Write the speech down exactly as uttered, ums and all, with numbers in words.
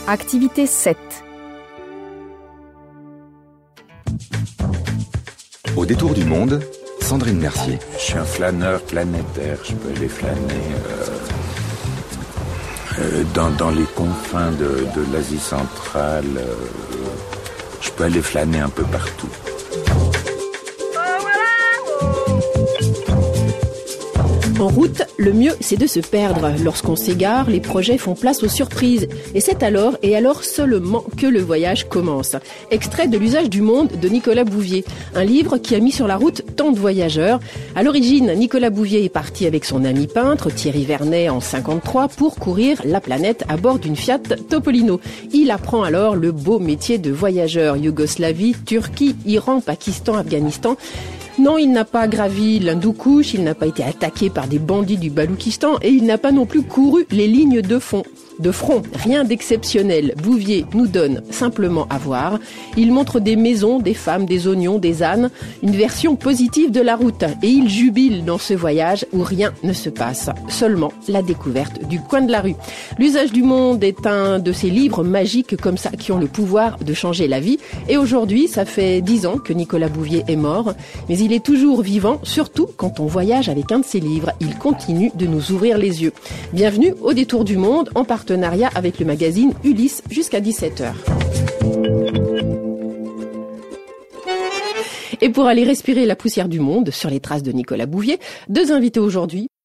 Activité sept. Au détour du monde, Sandrine Mercier. Je suis un flâneur planétaire, je peux aller flâner euh, euh, dans, dans les confins de, de l'Asie centrale, euh, je peux aller flâner un peu partout. En route, le mieux, c'est de se perdre. Lorsqu'on s'égare, les projets font place aux surprises. Et c'est alors, et alors seulement, que le voyage commence. Extrait de L'usage du monde de Nicolas Bouvier, un livre qui a mis sur la route tant de voyageurs. À l'origine, Nicolas Bouvier est parti avec son ami peintre Thierry Vernet en cinquante-trois pour courir la planète à bord d'une Fiat Topolino. Il apprend alors le beau métier de voyageur. Yougoslavie, Turquie, Iran, Pakistan, Afghanistan. Non, il n'a pas gravi l'Hindoukouche, il n'a pas été attaqué par des bandits du Baloukistan et il n'a pas non plus couru les lignes de fond. De front, rien d'exceptionnel. Bouvier nous donne simplement à voir. Il montre des maisons, des femmes, des oignons, des ânes, une version positive de la route. Et il jubile dans ce voyage où rien ne se passe, seulement la découverte du coin de la rue. L'usage du monde est un de ces livres magiques comme ça qui ont le pouvoir de changer la vie. Et aujourd'hui, ça fait dix ans que Nicolas Bouvier est mort, mais il est toujours vivant, surtout quand on voyage avec un de ses livres. Il continue de nous ouvrir les yeux. Bienvenue au Détour du monde en partenariat avec le magazine Ulysse jusqu'à dix-sept heures. Et pour aller respirer la poussière du monde sur les traces de Nicolas Bouvier, deux invités aujourd'hui